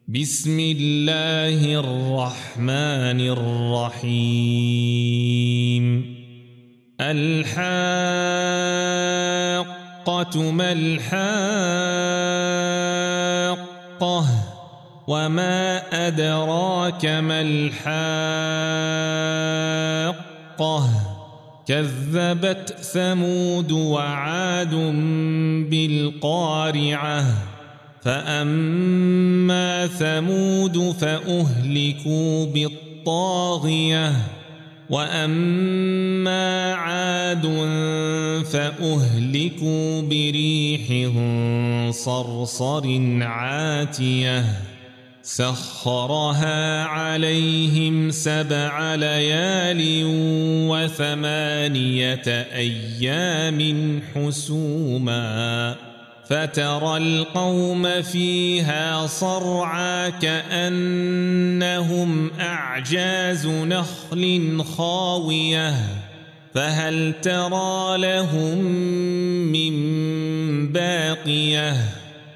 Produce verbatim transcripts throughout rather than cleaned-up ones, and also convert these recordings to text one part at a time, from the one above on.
بسم الله الرحمن الرحيم. الحاقة ما الحاقة وما أدراك ما الحاقة كذبت ثمود وعاد بالقارعة فأما ثمود فأهلكوا بالطاغية وأما عاد فأهلكوا بريح صرصر عاتية سخرها عليهم سبع ليال وثمانية أيام حسوما فترى القوم فيها صرعى كأنهم أعجاز نخل خاوية فهل ترى لهم من باقية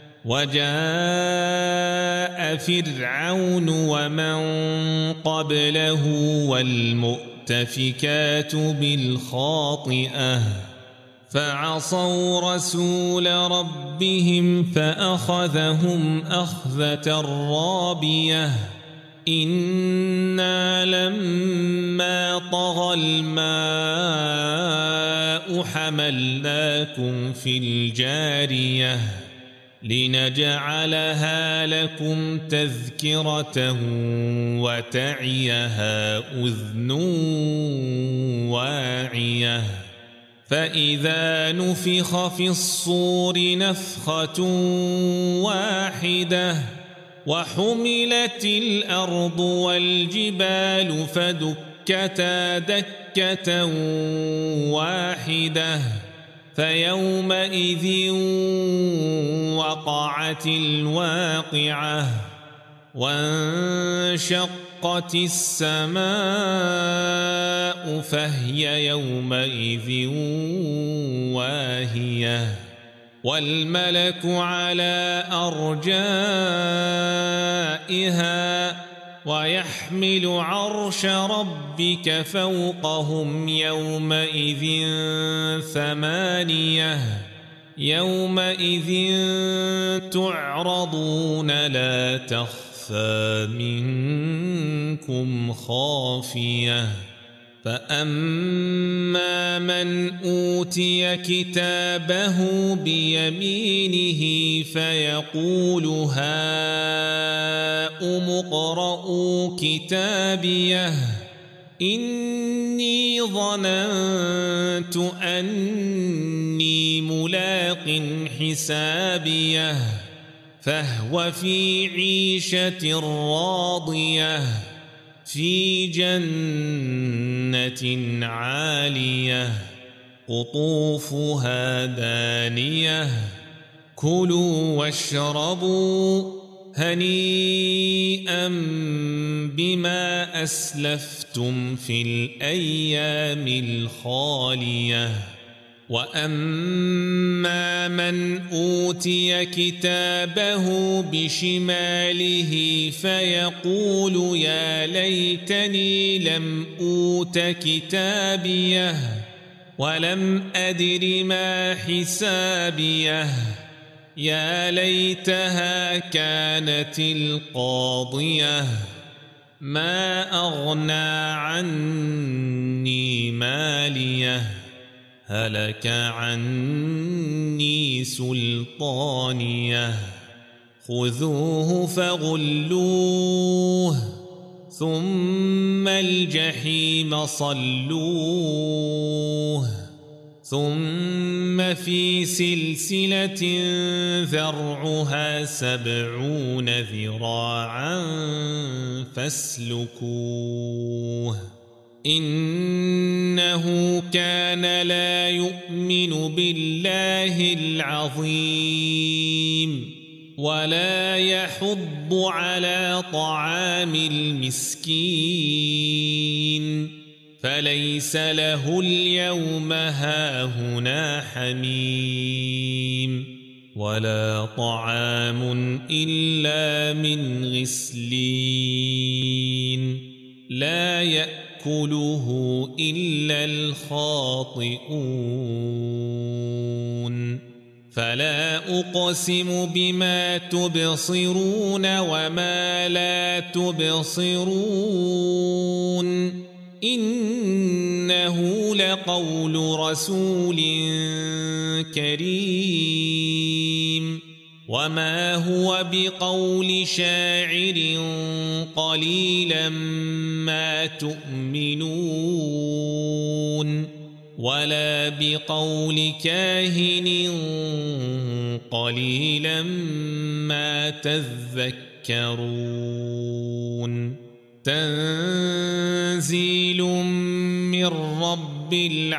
وجاء فرعون ومن قبله والمؤتفكات بالخاطئة فعصوا رسول ربهم فأخذهم أخذة رابية إنا لما طغى الماء حملناكم في الجارية لنجعلها لكم تذكرة وتعيها أذن واعية فإذا نفخ في الصور نفخة واحدة وحملت الأرض والجبال فدكتا دكة واحدة فيومئذ وقعت الواقعة وانشقت السماء فهي يومئذ واهية والملك على أرجائها ويحمل عرش ربك فوقهم يومئذ ثمانية يومئذ تعرضون لا تخفى منكم خافية فأما من أوتي كتابه بيمينه فيقول هاؤم اقرءوا كتابيه إني ظننت أني ملاق حسابيه فهو في عيشة راضية في جنة عالية قطوفها دانية كلوا واشربوا هنيئا بما أسلفتم في الأيام الخالية وأما من أوتي كتابه بشماله فيقول يا ليتني لم أوت كتابيه ولم أدر ما حسابيه يا ليتها كانت القاضية ما أغنى عني ماليه هلك عني سلطانيه خذوه فغلوه ثم الجحيم صلوه ثم في سلسلة ذرعها سبعون ذراعا فاسلكوه إنه كان لا يؤمن بالله العظيم ولا يحض على طعام المسكين فليس له اليوم هاهنا حميم ولا طعام إلا من غسلين لا يأكله إلا الخاطئون فلا أقسم بما تبصرون وما لا تبصرون إنه لقول رسول كريم وما هو بقول شاعر قليلا ما تؤمنون ولا بقول كاهن قليلا ما تذكرون تنزيل من رب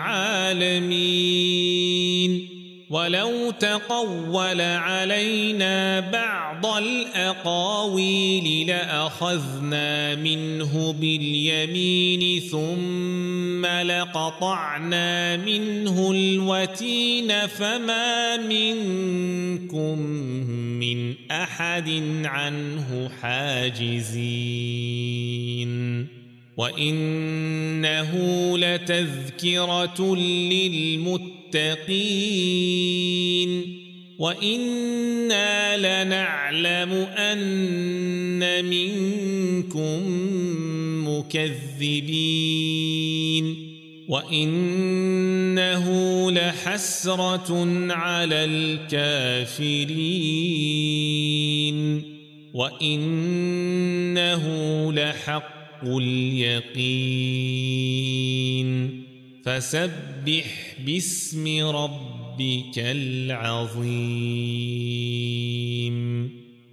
العالمين ولو تقول علينا بعض الأقاويل لأخذنا منه باليمين ثم لقطعنا منه الوتين فما منكم من أحد عنه حاجزين وإنه لتذكرة للمتقين وإنا لنعلم أن منكم مكذبين وإنه لحسرة على الكافرين وإنه لحق اليقين فسبح باسم ربك العظيم